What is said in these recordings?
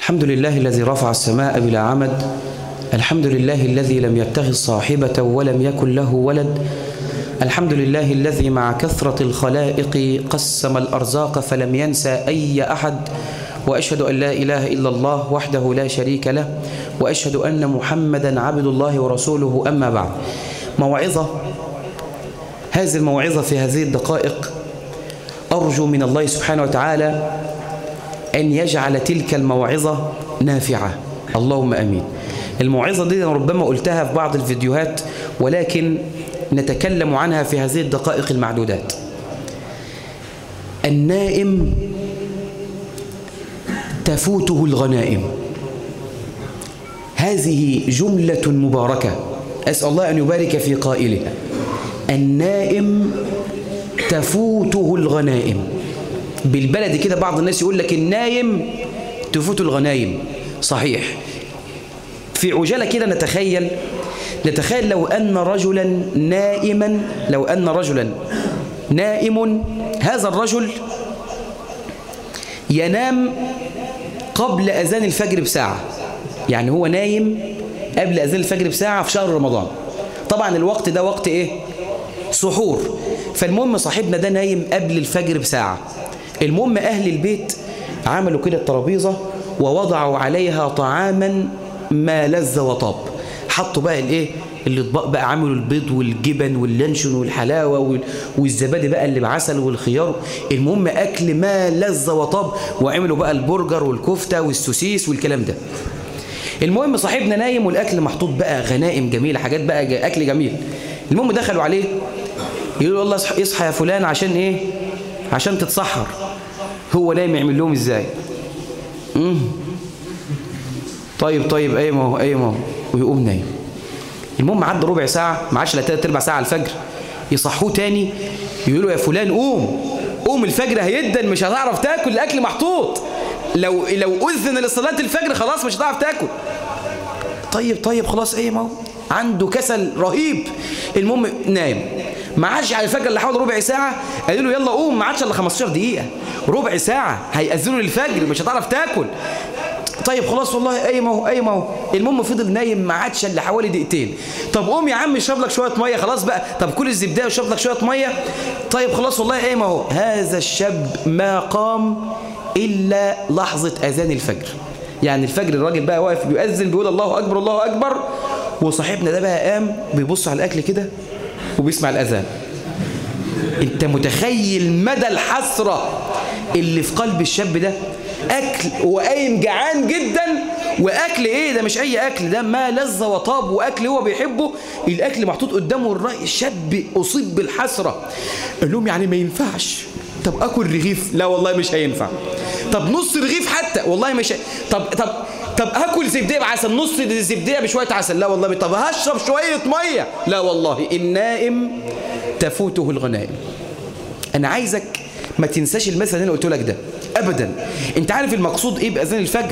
الحمد لله الذي رفع السماء بلا عمد. الحمد لله الذي لم يتخذ صاحبة ولم يكن له ولد. الحمد لله الذي مع كثرة الخلائق قسم الأرزاق فلم ينسى أي أحد. وأشهد أن لا إله إلا الله وحده لا شريك له، وأشهد أن محمدا عبد الله ورسوله. أما بعد، موعظة. هذه الموعظة في هذه الدقائق أرجو من الله سبحانه وتعالى أن يجعل تلك الموعظة نافعة، اللهم أمين. الموعظة دي ربما قلتها في بعض الفيديوهات، ولكن نتكلم عنها في هذه الدقائق المعدودات. النائم تفوته الغنائم. هذه جملة مباركة، أسأل الله أن يبارك في قائلها. النائم تفوته الغنائم. بالبلد كده بعض الناس يقول لك النايم تفوته الغنائم. صحيح. في عجالة كده نتخيل لو أن رجلا نائما، لو أن رجلا نائم، هذا الرجل ينام قبل أذان الفجر بساعة. يعني هو نايم قبل أذان الفجر بساعة في شهر رمضان. طبعا الوقت ده وقت إيه؟ سحور. فالمهم صاحبنا ده نايم قبل الفجر بساعة. المهم أهل البيت عملوا كده الترابيزة ووضعوا عليها طعاما ما لذ وطاب. حطوا بقى الايه الاطباق بقى، عملوا البيض والجبن واللانشون والحلاوه والزبادي بقى اللي بعسل والخيار. المهم اكل ما لذ وطاب، وعملوا بقى البرجر والكفته والسوسيس والكلام ده. المهم صاحبنا نايم والاكل محطوط بقى، غنائم جميله، حاجات بقى اكل جميل. المهم دخلوا عليه يقولوا الله اصحى يا فلان عشان ايه؟ عشان تتسحر. هو نايم، يعمل لهم ازاي؟ طيب ايه ما هو ويقوم نايم. المهم عدى ربع ساعه، ما عادش الا 3/4 ساعه على الفجر، يصحوه تاني يقولوا يا فلان قوم الفجر هيدن، مش هتعرف تاكل، الاكل محطوط، لو اذن لصلاه الفجر خلاص مش هتعرف تاكل. طيب خلاص ايه ما هو عنده كسل رهيب. المهم نايم، ما عادش على الفجر اللي حوالي ربع ساعه، قالوا له يلا قوم، ما عادش الا 15 دقيقه، ربع ساعه هيأذنوا للفجر مش هتعرف تاكل. طيب خلاص والله اي ما هو. المهم فضل نايم، ما عادش الا حوالي دقيقتين. طب قوم يا عم اشرب لك شويه ميه، خلاص بقى، طب كل الزبده واشرب لك شويه ميه. طيب خلاص والله اي ما هو. هذا الشاب ما قام الا لحظه اذان الفجر. يعني الفجر الراجل بقى واقف بيؤذن بيقول الله اكبر الله اكبر، وصاحبنا ده بقى قام بيبص على الاكل كده وبيسمع الاذان. انت متخيل مدى الحسره اللي في قلب الشاب ده؟ اكل وقايم جعان جدا، واكل ايه ده؟ مش اي اكل، ده ما لذ وطاب، واكل هو بيحبه، الاكل محطوط قدامه. الراي الشاب اصيب بالحسره. قال لهم يعني ما ينفعش؟ طب اكل رغيف؟ لا والله مش هينفع. طب نص رغيف حتى؟ والله مش طب هاكل زبديه بعسل، نص زبديه بشويه عسل؟ لا والله. طب هشرب شويه ميه؟ لا والله. النائم تفوته الغنائم. انا عايزك ما تنساش المثل اللي انا قلت لك ده ابدا. انت عارف المقصود ايه باذان الفجر؟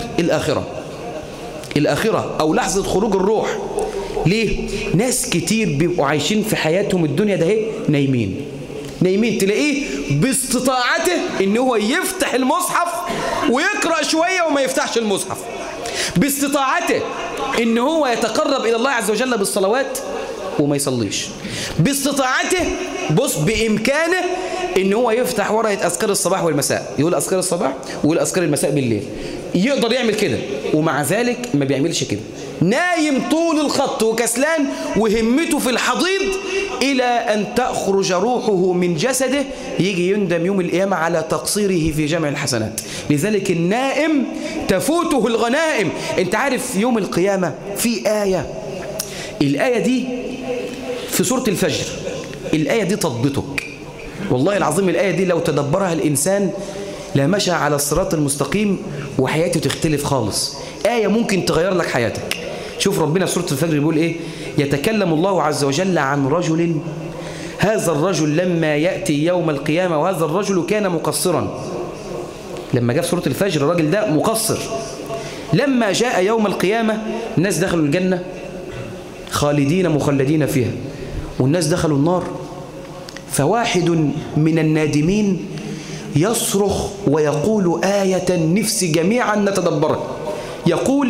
الاخره او لحظه خروج الروح. ليه؟ ناس كتير بيبقوا عايشين في حياتهم الدنيا ده اهي نايمين، تلاقيه باستطاعته ان هو يفتح المصحف ويقرأ شوية وما يفتحش المصحف، باستطاعته ان هو يتقرب الى الله عز وجل بالصلوات وما يصليش، باستطاعته بامكانه ان هو يفتح ورقه اذكار الصباح والمساء، يقول اذكار الصباح ويقول اذكار المساء بالليل، يقدر يعمل كده، ومع ذلك ما بيعملش كده. نايم طول الخط وكسلان وهمته في الحضيض إلى أن تخرج روحه من جسده، يجي يندم يوم القيامة على تقصيره في جمع الحسنات. لذلك النائم تفوته الغنائم. انت عارف يوم القيامة في آية، الآية دي في سورة الفجر، الآية دي تضبطك والله العظيم. الآية دي لو تدبرها الإنسان لمشى على الصراط المستقيم وحياته تختلف خالص. آية ممكن تغير لك حياتك. شوف ربنا في سورة الفجر بيقول إيه؟ يتكلم الله عز وجل عن رجل، هذا الرجل لما يأتي يوم القيامة، وهذا الرجل كان مقصرا. لما جاء في سورة الفجر الراجل ده مقصر. لما جاء يوم القيامة الناس دخلوا الجنة خالدين مخلدين فيها، والناس دخلوا النار. فواحد من النادمين يصرخ ويقول آية نفسي جميعا نتدبرها. يقول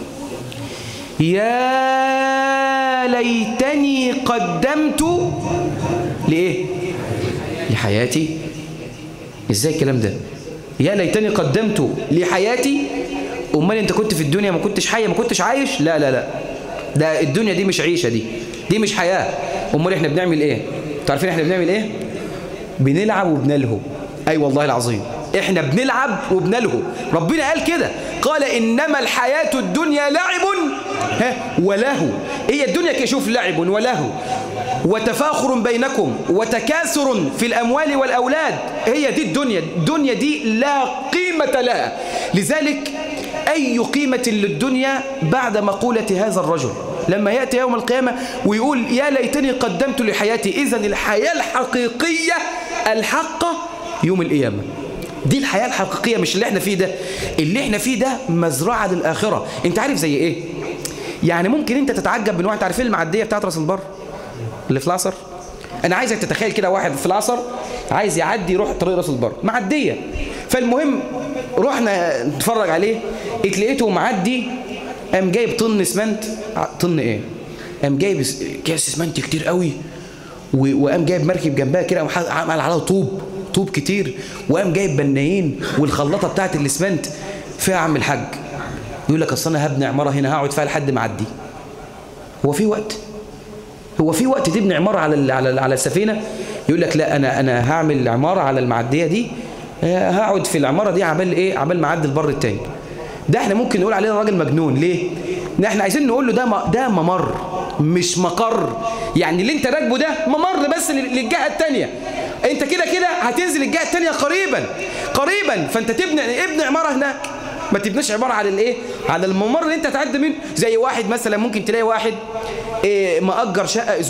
يا ليتني قدمت لإيه؟ لحياتي. إزاي الكلام ده؟ يا ليتني قدمت لحياتي. أمال أنت كنت في الدنيا ما كنتش حي، ما كنتش عايش؟ لا لا لا، ده الدنيا دي مش عيشة، دي مش حياة. أمال إحنا بنعمل إيه؟ تعرفين إحنا بنعمل إيه؟ بنلعب وبنلهو. أي والله العظيم إحنا بنلعب وبنلهو. ربنا قال كده، قال إنما الحياة الدنيا لعب ولهو. هي الدنيا كشوف لعب ولهو وتفاخر بينكم وتكاثر في الأموال والأولاد. هي دي الدنيا دي لا قيمة لها. لذلك أي قيمة للدنيا بعد مقولة هذا الرجل لما يأتي يوم القيامة ويقول يا ليتني قدمت لحياتي. إذن الحياة الحقيقية الحقة يوم القيامة. دي الحياة الحقيقية، مش اللي احنا فيه ده. اللي احنا فيه ده مزرعة للآخرة. انت عارف زي ايه؟ يعني ممكن انت تتعجب من واحد. عارفين المعدية بتاعت راس البر اللي في العصر؟ انا عايزك تتخيل كده واحد في العصر عايز يعدي يروح طريق راس البر، معدية. فالمهم رحنا نتفرج عليه، اتلقيته معدي، قام جايب طن اسمنت. طن ايه؟ قام جايب كاس اسمنت كتير قوي، وقام جايب مركب جنبها كده وعمل عليها طوب كتير، وقام جايب بنايين والخلاطه بتاعت الاسمنت فيها عم الحاج. يقول لك اصل انا هبني عماره هنا هقعد فيها لحد ما اعدي. هو في وقت تبني عماره على السفينه؟ يقول لك لا، انا هعمل عماره على المعديه دي، هقعد في العماره دي عمال ايه؟ عمال ما اعدي البر التاني. ده احنا ممكن نقول عليه راجل مجنون. ليه؟ احنا عايزين نقول له ده ممر مش مقر. يعني اللي انت راكبه ده ممر بس للجهه الثانيه. انت كده هتنزل الجهه الثانيه قريبا. فانت ابني عماره هناك، ما تبنيش عماره على الايه؟ على الممر اللي انت هتعدي منه. زي واحد مثلا ممكن تلاقي واحد مأجر شقه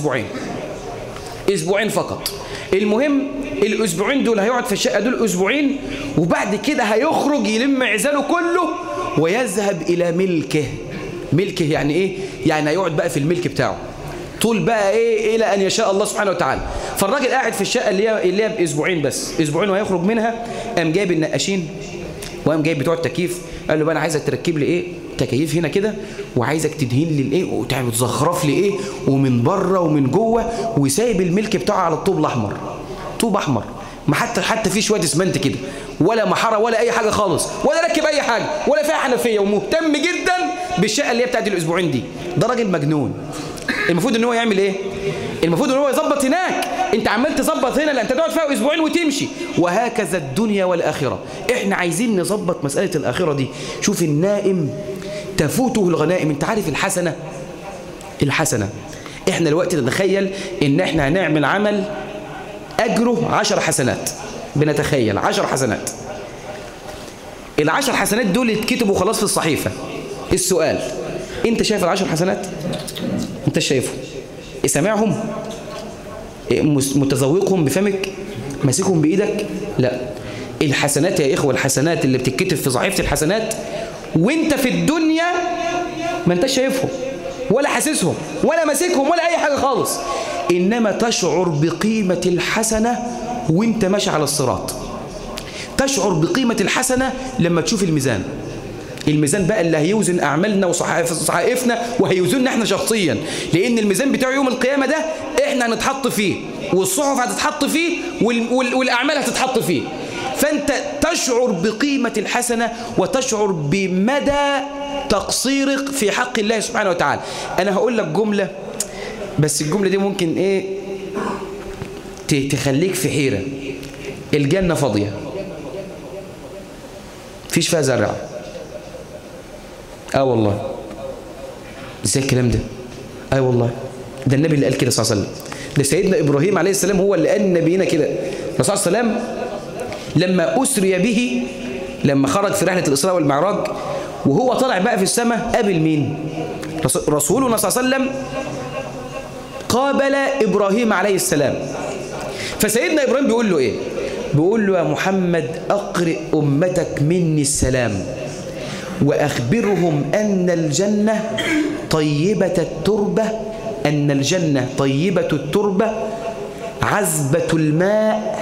اسبوعين فقط. المهم الاسبوعين دول هيقعد في الشقه دول اسبوعين، وبعد كده هيخرج يلم عزاله كله ويذهب الى ملكه. يعني ايه؟ يعني هيقعد بقى في الملك بتاعه طول بقى ايه الى ان يشاء الله سبحانه وتعالى. فالراجل قاعد في الشقه اللي هي باسبوعين بس، اسبوعين وهيخرج منها. قام جايب النقاشين وقام جايب بتوع التكييف، قال له بقى انا عايزك تركب لي ايه؟ تكييف هنا كده، وعايزك تدهين لي الايه وتعمل تزخرف لي ايه ومن بره ومن جوه، وسايب الملك بتاعه على الطوب الاحمر. طوب احمر، ما حتى فيه شويه اسمنت كده، ولا محاره ولا اي حاجه خالص، ولا ركب اي حاجه ولا فيها حنفيه، ومهتم جدا بالشقه اللي هي بتاعت الاسبوعين دي. ده راجل مجنون. المفروض ان هو يعمل ايه؟ المفروض ان هو يظبط هناك. انت عمال تظبط هنا، لا انت تقعد فيها اسبوعين وتمشي. وهكذا الدنيا والاخره. احنا عايزين نظبط مساله الاخره دي. شوف النائم تفوته الغنائم. انت عارف الحسنه احنا الوقت نتخيل ان احنا هنعمل عمل اجره 10 حسنات. بنتخيل 10 حسنات. ال10 حسنات دول اتكتبوا خلاص في الصحيفه. السؤال، انت شايف ال10 حسنات؟ انت شايفهم؟ سامعهم؟ متذوقهم بفمك؟ ماسكهم بايدك؟ لا. الحسنات يا اخوه، الحسنات اللي بتتكتب في صحيفه الحسنات وانت في الدنيا ما انتش شايفهم ولا حاسسهم ولا ماسكهم ولا اي حاجه خالص، انما تشعر بقيمه الحسنه وانت ماشي على الصراط. تشعر بقيمه الحسنه لما تشوف الميزان بقى اللي هيوزن أعمالنا وصحائفنا وهيوزننا احنا شخصيا، لأن الميزان بتاع يوم القيامة ده احنا هنتحط فيه، والصحف هتتحط فيه، والأعمال هتتحط فيه. فأنت تشعر بقيمة الحسنة وتشعر بمدى تقصيرك في حق الله سبحانه وتعالى. أنا هقول لك جملة، بس الجملة دي ممكن ايه تخليك في حيرة. الجنة فاضية، مفيش فيها زرع. والله ازاي الكلام ده؟ والله ده النبي اللي قال كده صلى الله عليه وسلم. ده سيدنا إبراهيم عليه السلام هو اللي قال نبينا كده. الرسول صلى الله عليه وسلم لما أسري به، لما خرج في رحلة الإسراء والمعراج وهو طالع بقى في السماء، قابل مين؟ رسولنا صلى الله عليه وسلم قابل إبراهيم عليه السلام. فسيدنا إبراهيم بيقول له إيه؟ بيقول له يا محمد أقرئ أمتك مني السلام وأخبرهم أن الجنة طيبة التربة عذبة الماء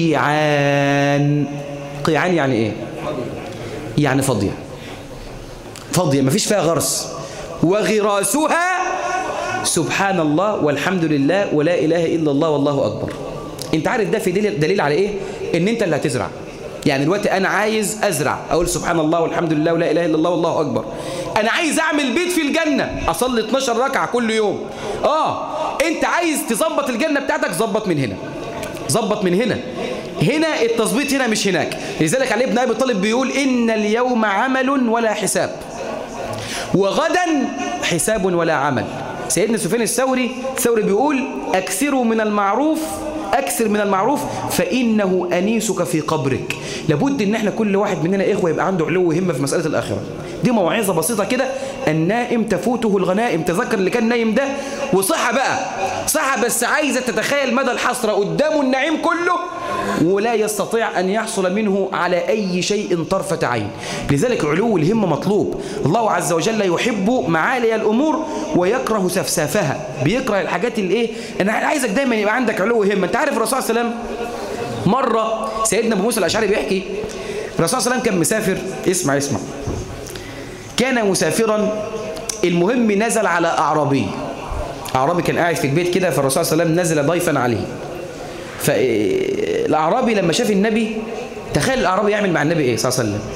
قيعان يعني إيه؟ يعني فاضية. فاضية مفيش فيها غرس. وغراسها سبحان الله والحمد لله ولا إله إلا الله والله أكبر. انت عارف ده في دليل على ايه؟ ان انت اللي هتزرع. يعني دلوقتي انا عايز ازرع، اقول سبحان الله والحمد لله ولا اله الا الله والله اكبر. انا عايز اعمل بيت في الجنة، اصلي 12 ركعة كل يوم. انت عايز تظبط الجنة بتاعتك، ظبط من هنا، ظبط من هنا. هنا التظبيط هنا مش هناك. لذلك علي بن ابي طالب بيقول ان اليوم عمل ولا حساب، وغدا حساب ولا عمل. سيدنا سفيان الثوري بيقول اكثروا من المعروف، أكثر من المعروف فإنه أنيسك في قبرك. لابد إن احنا كل واحد مننا إخوة يبقى عنده علو همة في مسألة الآخرة. دي موعظة بسيطة كده. النائم تفوته الغنائم. تذكر اللي كان نايم ده وصحى بقى، صحى بس عايزة تتخيل مدى الحسرة قدامه النعيم كله ولا يستطيع أن يحصل منه على أي شيء طرفة عين. لذلك علو الهمة مطلوب. الله عز وجل يحب معالي الأمور ويكره سفسافها. بيكره الحاجات اللي إيه. أنا عايزك دايما يبقى عندك علو همة. أنت عارف الرسول صلى الله عليه وسلم مرة سيدنا أبو موسى الأشعري بيحكي الرسول صلى الله عليه وسلم كان مسافر. اسمع كان مسافرا، المهم نزل على أعرابي كان قاعد في البيت كده، فالرسول صلى الله عليه وسلم نزل ضيفا عليه. فالأعرابي لما شاف النبي، تخيل الأعرابي يعمل مع النبي إيه صلى الله عليه وسلم؟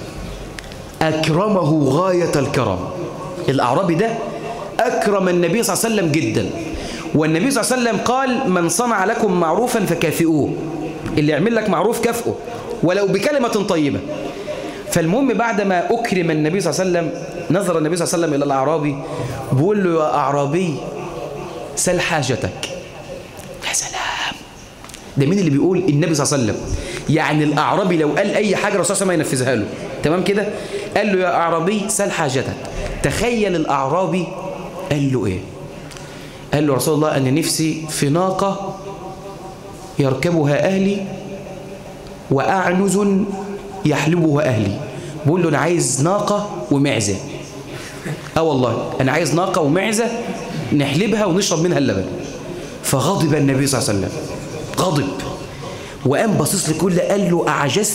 أكرمه غاية الكرم. الأعرابي ده أكرم النبي صلى الله عليه وسلم جدا. والنبي صلى الله عليه وسلم قال من صنع لكم معروفا فكافئوه. اللي يعمل لك معروف كافئه ولو بكلمة طيبة. فالمهم بعد ما أكرم النبي صلى الله عليه وسلم، نظر النبي صلى الله عليه وسلم إلى الأعرابي بيقول له يا أعرابي سل حاجتك. يا سلام، ده مين اللي بيقول؟ النبي صلى الله عليه وسلم. يعني الأعرابي لو قال أي حاجة الرسول صلى الله عليه وسلم ينفذها له. تمام كده؟ قال له يا أعرابي سل حاجتك. تخيل الأعرابي قال له إيه؟ قال له رسول الله أنا نفسي في ناقة يركبها أهلي وأعنز يحلبها أهلي. بقول له أنا عايز ناقة ومعزة. والله أنا عايز ناقة ومعزة نحلبها ونشرب منها اللبن. فغضب النبي صلى الله عليه وسلم، غضب وقام باصص لكل قال له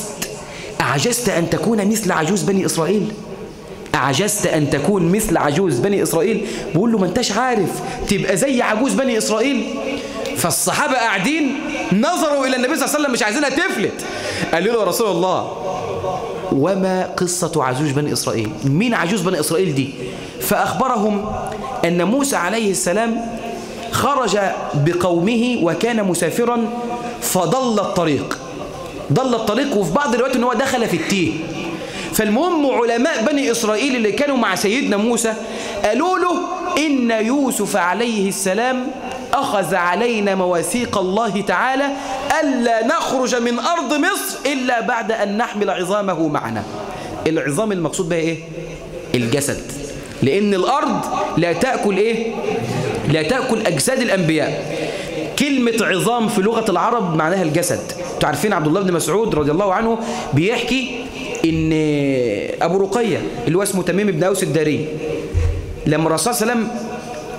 أعجزت أن تكون مثل عجوز بني إسرائيل؟ أعجزت أن تكون مثل عجوز بني إسرائيل؟ بقول له ما انتش عارف تبقى زي عجوز بني إسرائيل؟ فالصحابة قاعدين نظروا إلى النبي صلى الله عليه وسلم مش عايزينها تفلت. قالوا له يا رسول الله وما قصة عجوز بني إسرائيل؟ مين عجوز بني إسرائيل دي؟ فأخبرهم أن موسى عليه السلام خرج بقومه وكان مسافرا فضل الطريق، وفي بعض الروايات أنه دخل في التيه. فالمهم علماء بني إسرائيل اللي كانوا مع سيدنا موسى قالوا له إن يوسف عليه السلام أخذ علينا مواثيق الله تعالى ألا نخرج من أرض مصر إلا بعد أن نحمل عظامه معنا. العظام المقصود بها إيه؟ الجسد. لأن الأرض لا تأكل إيه؟ لا تأكل أجساد الأنبياء. كلمة عظام في لغة العرب معناها الجسد. تعرفين عبد الله بن مسعود رضي الله عنه بيحكي إن أبو رقية اللي هو اسمه تميم بن أوس الداري لما الرسول صلى الله عليه وسلم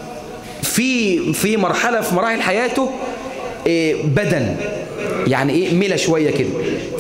في مرحلة في مراحل حياته بدن يعني إيه ملى شوية كده.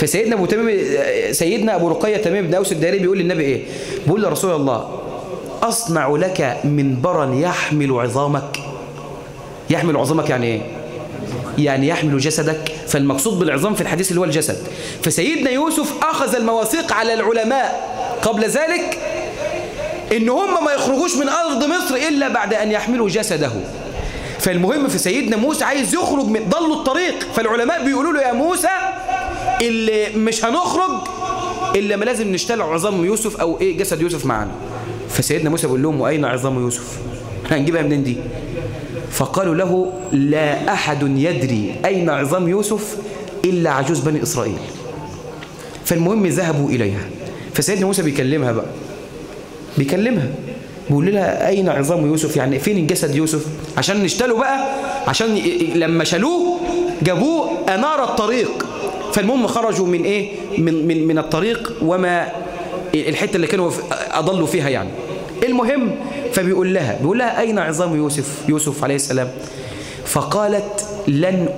سيدنا أبو رقية تميم بن أوس الداري بيقول للنبي إيه؟ بيقول له رسول الله أصنع لك منبرا يحمل عظامك. يحمل عظامك يعني إيه؟ يعني يحمل جسدك. فالمقصود بالعظام في الحديث اللي هو الجسد. فسيدنا يوسف أخذ المواثيق على العلماء قبل ذلك إن هم ما يخرجوش من أرض مصر إلا بعد أن يحملوا جسده. فالمهم في سيدنا موسى عايز يخرج من ضل الطريق. فالعلماء بيقولوا له يا موسى اللي مش هنخرج إلا ما لازم نشتغل عظام يوسف أو إيه جسد يوسف معنا. فسيدنا موسى بيقول لهم وأين عظام يوسف؟ هنجيبها منين دي؟ فقالوا له لا أحد يدري أين عظام يوسف إلا عجوز بني إسرائيل. فالمهم ذهبوا إليها. فسيدنا موسى بيكلمها بقى، بيقول لها أين عظام يوسف؟ يعني فين الجسد يوسف؟ عشان نشتلوا بقى، عشان لما شلوه جابوه أنار الطريق. فالمهم خرجوا من إيه؟ من الطريق وما الحتة اللي كانوا أضلوا فيها يعني. المهم فبيقول لها أين عظام يوسف عليه السلام؟ فقالت لن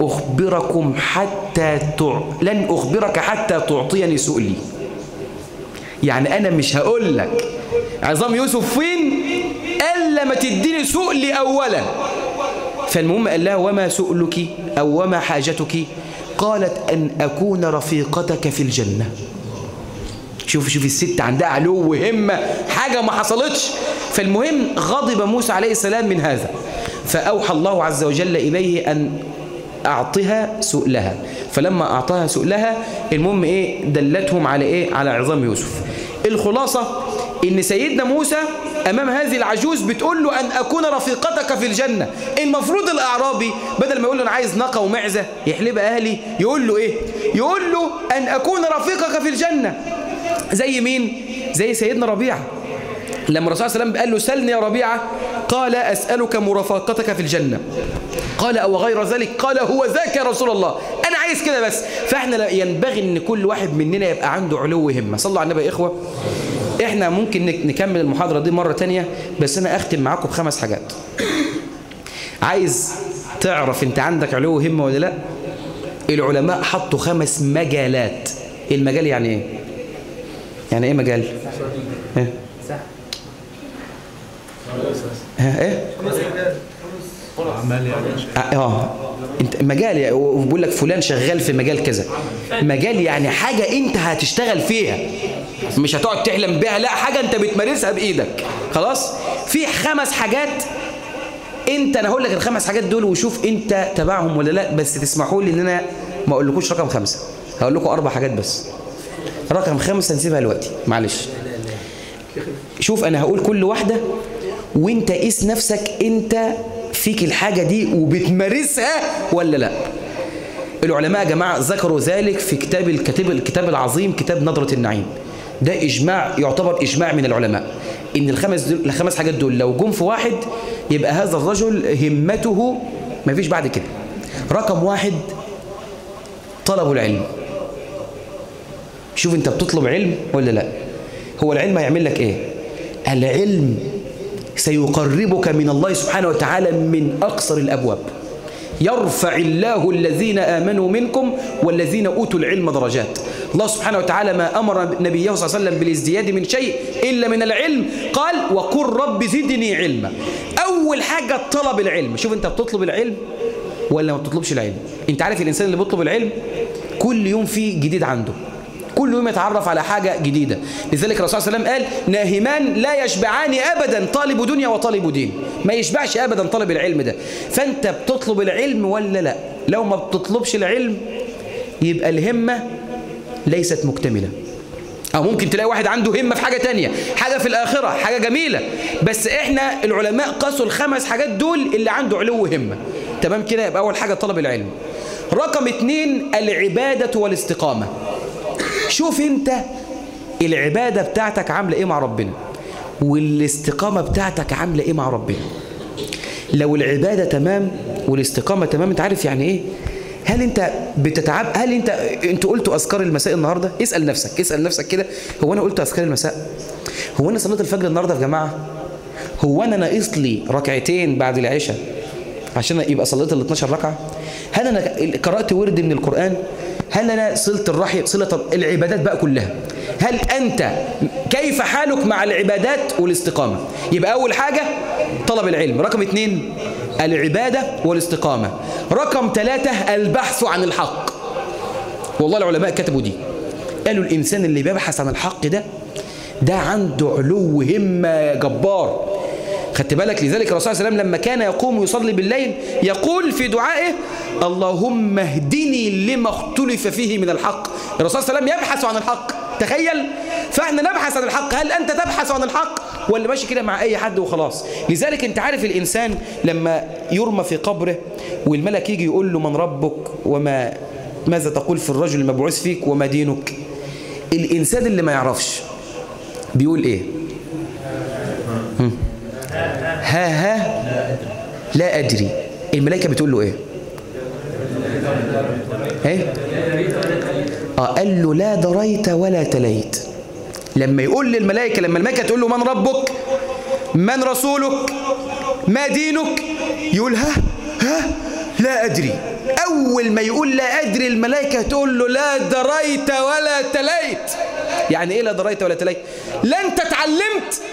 أخبرك حتى تعطيني سؤلي. يعني أنا مش هقول لك عظام يوسف فين؟ قال لما تديني سؤلي أولا. فالمهم قال لها وما سؤلك أو وما حاجتك؟ قالت أن أكون رفيقتك في الجنة. شوف الست عندها علو وهمة، حاجة ما حصلتش. فالمهم غضب موسى عليه السلام من هذا، فأوحى الله عز وجل إليه أن أعطها سؤلها. فلما أعطاها سؤلها المهم إيه؟ دلتهم على إيه؟ على عظام يوسف. الخلاصة إن سيدنا موسى أمام هذه العجوز بتقول له أن أكون رفيقتك في الجنة. المفروض الأعرابي بدل ما يقول له أنا عايز ناقة ومعزة يحلبها أهلي، يقول له إيه؟ يقول له أن أكون رفيقك في الجنة. زي مين؟ زي سيدنا ربيعة لما الرسول صلى الله عليه وسلم قال له سلني يا ربيعة، قال أسألك مرافقتك في الجنة. قال أو غير ذلك؟ قال هو ذاك يا رسول الله، أنا عايز كده بس. فإحنا ينبغي أن كل واحد مننا يبقى عنده علو همة. صلوا على النبي يا إخوة. إحنا ممكن نكمل المحاضرة دي مرة تانية، بس أنا أختم معاكم ب5 حاجات. عايز تعرف أنت عندك علو همة ولا لا؟ العلماء حطوا 5 مجالات. المجال يعني إيه؟ يعني إيه مجال؟ إيه؟ ايه انت مجال، وبقول لك فلان شغال في مجال كذا. مجال يعني حاجه انت هتشتغل فيها، مش هتقعد تحلم بيها، لا، حاجه انت بتمارسها بايدك. خلاص. في 5 حاجات انا هقول لك ال5 حاجات دول وشوف انت تبعهم ولا لا. بس تسمحوا لي ان انا ما اقولكوش رقم 5، هقول لكم 4 حاجات بس. رقم 5 هنسيبها دلوقتي، معلش. شوف انا هقول كل واحده وانت قيس نفسك انت فيك الحاجة دي وبتمارسها ولا لا. العلماء يا جماعة ذكروا ذلك في الكتاب العظيم، كتاب نظرة النعيم. ده إجماع، يعتبر إجماع من العلماء، إن ال5 حاجات دول لو جم في واحد يبقى هذا الرجل همته ما فيش بعد كده. رقم 1 طلب العلم. شوف انت بتطلب علم ولا لا. هو العلم هيعمل لك ايه؟ العلم سيقربك من الله سبحانه وتعالى من أقصر الأبواب. يرفع الله الذين آمنوا منكم والذين أوتوا العلم درجات. الله سبحانه وتعالى ما أمر نبيه صلى الله عليه وسلم بالازدياد من شيء إلا من العلم، قال وقل رب زدني علما. أول حاجة طلب العلم. شوف أنت بتطلب العلم ولا ما بتطلبش العلم. أنت عارف الإنسان اللي بيطلب العلم كل يوم فيه جديد عنده، كل يوم يتعرف على حاجة جديدة. لذلك الرسول صلى الله عليه وسلم قال ناهمان لا يشبعان أبدا، طالب دنيا وطالب دين. ما يشبعش أبدا طالب العلم ده. فأنت بتطلب العلم ولا لا؟ لو ما بتطلبش العلم يبقى الهمة ليست مكتملة. أو ممكن تلاقي واحد عنده همة في حاجة تانية، حاجة في الآخرة، حاجة جميلة، بس إحنا العلماء قاسوا ال5 حاجات دول اللي عنده علو همة. تمام كده؟ يبقى أول حاجة طلب العلم. رقم 2 العبادة والاستقامة. شوف انت العبادة بتاعتك عاملة ايه مع ربنا، والاستقامة بتاعتك عاملة ايه مع ربنا. لو العبادة تمام والاستقامة تمام، انت عارف يعني ايه؟ هل انت بتتعب؟ هل انتوا قلتوا اذكار المساء النهاردة؟ اسأل نفسك كده، هو انا قلت اذكار المساء؟ هو انا صليت الفجر النهاردة يا جماعة؟ هو انا ناقص لي ركعتين بعد العشاء عشان يبقى صليت ال 12 ركعة؟ هل انا قرأت ورد من القرآن؟ هل أنا صلة الرحم، صلة العبادات بقى كلها؟ هل أنت كيف حالك مع العبادات والاستقامة؟ يبقى أول حاجة طلب العلم. رقم 2 العبادة والاستقامة. رقم 3 البحث عن الحق. والله العلماء كتبوا دي، قالوا الإنسان اللي بيبحث عن الحق ده عنده علو همة جبار. خدت بالك؟ لذلك الرسول صلى الله عليه وسلم لما كان يقوم يصلي بالليل يقول في دعائه اللهم اهدني لما اختلف فيه من الحق. الرسول صلى الله عليه وسلم يبحث عن الحق، تخيل. فاحنا نبحث عن الحق. هل انت تبحث عن الحق ولا ماشي كده مع اي حد وخلاص؟ لذلك انت عارف الانسان لما يرمى في قبره والملك يجي يقول له من ربك ماذا تقول في الرجل المبعوث فيك وما دينك، الانسان اللي ما يعرفش بيقول ايه؟ ها لا أدري. الملائكة بتقول له ايه؟ قال له لا دريت ولا تليت. لما يقول للملائكة، لما الملائكة تقول له من ربك، من رسولك، ما دينك، يقول ها لا أدري. أول ما يقول لا أدري الملائكة تقول له لا دريت ولا تليت. يعني إيه لا دريت ولا تليت؟ لا أنت اتعلمت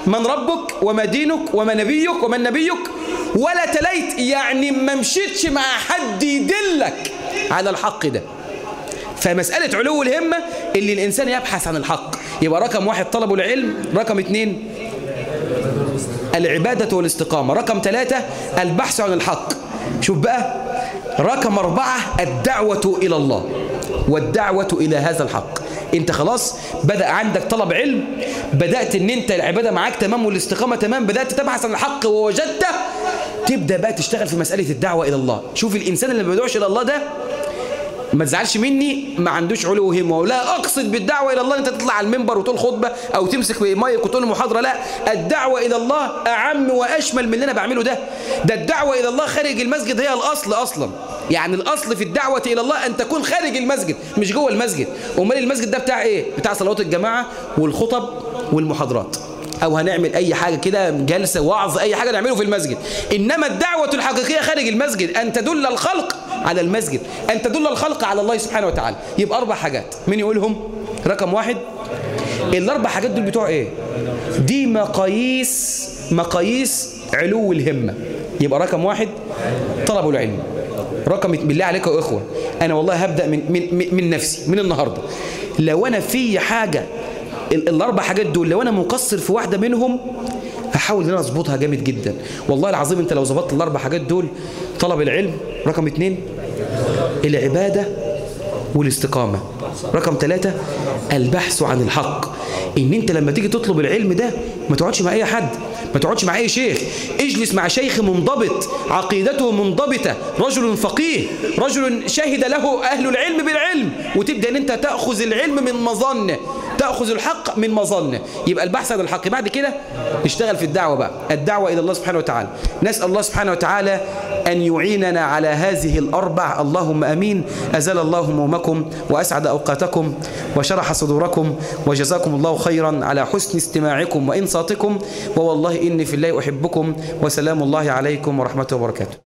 من ربك وما دينك وما نبيك ومن نبيك، ولا تليت يعني ما مشيتش مع حد يدلك على الحق ده. فمسألة علو الهمة اللي الإنسان يبحث عن الحق. يبقى رقم 1 طلب العلم، رقم 2 العبادة والاستقامة، رقم 3 البحث عن الحق. شوف بقى رقم 4 الدعوة إلى الله والدعوة إلى هذا الحق. انت خلاص بدأ عندك طلب علم، بدأت ان انت العبادة معاك تمام والاستقامة تمام، بدأت تبحث عن الحق ووجدته، تبدأ بقى تشتغل في مسألة الدعوة إلى الله. شوف الإنسان اللي ما بيدعوش إلى الله ده، ما تزعلش مني، ما عندوش علو همة. ولا أقصد بالدعوة إلى الله أنت تطلع على المنبر وتقول خطبة أو تمسك مايك وتقول محاضرة، لا، الدعوة إلى الله أعم وأشمل من اللي أنا بعمله ده. الدعوة إلى الله خارج المسجد هي الأصل أصلا. يعني الأصل في الدعوة إلى الله أن تكون خارج المسجد مش جوه المسجد. أمال المسجد ده بتاع إيه؟ بتاع صلوات الجماعة والخطب والمحاضرات، أو هنعمل أي حاجة كده، جلسة وعظ، أي حاجة نعمله في المسجد. إنما الدعوة الحقيقية خارج المسجد، أن تدل الخلق على المسجد، أن تدل الخلق على الله سبحانه وتعالى. يبقى 4 حاجات، مين يقولهم؟ رقم 1 ال4 حاجات دول بتوع إيه؟ دي مقاييس علو الهمة. يبقى رقم 1 طلب العلم. رقم بالله عليكم يا إخوة، أنا والله هبدأ من نفسي من النهاردة. لو أنا في حاجة ال4 حاجات دول لو أنا مقصر في واحدة منهم هحاول ان انا اظبطها جامد جدا. والله العظيم انت لو ظبطت ال4 حاجات دول، طلب العلم، رقم 2 العبادة والاستقامة، رقم 3 البحث عن الحق. ان انت لما تيجي تطلب العلم ده ما تقعدش مع اي حد، ما تقعدش مع اي شيخ، اجلس مع شيخ منضبط، عقيدته منضبطة، رجل فقيه، رجل شهد له اهل العلم بالعلم، وتبدأ ان انت تأخذ العلم من مظنه، تأخذ الحق من مظنه. يبقى البحث عن الحق. بعد كده نشتغل في الدعوة بقى، الدعوة إلى الله سبحانه وتعالى. نسأل الله سبحانه وتعالى أن يعيننا على هذه ال4، اللهم أمين. أزال الله همومكم وأسعد أوقاتكم وشرح صدوركم، وجزاكم الله خيرا على حسن استماعكم وإنصاتكم، ووالله إني في الله أحبكم، وسلام الله عليكم ورحمته وبركاته.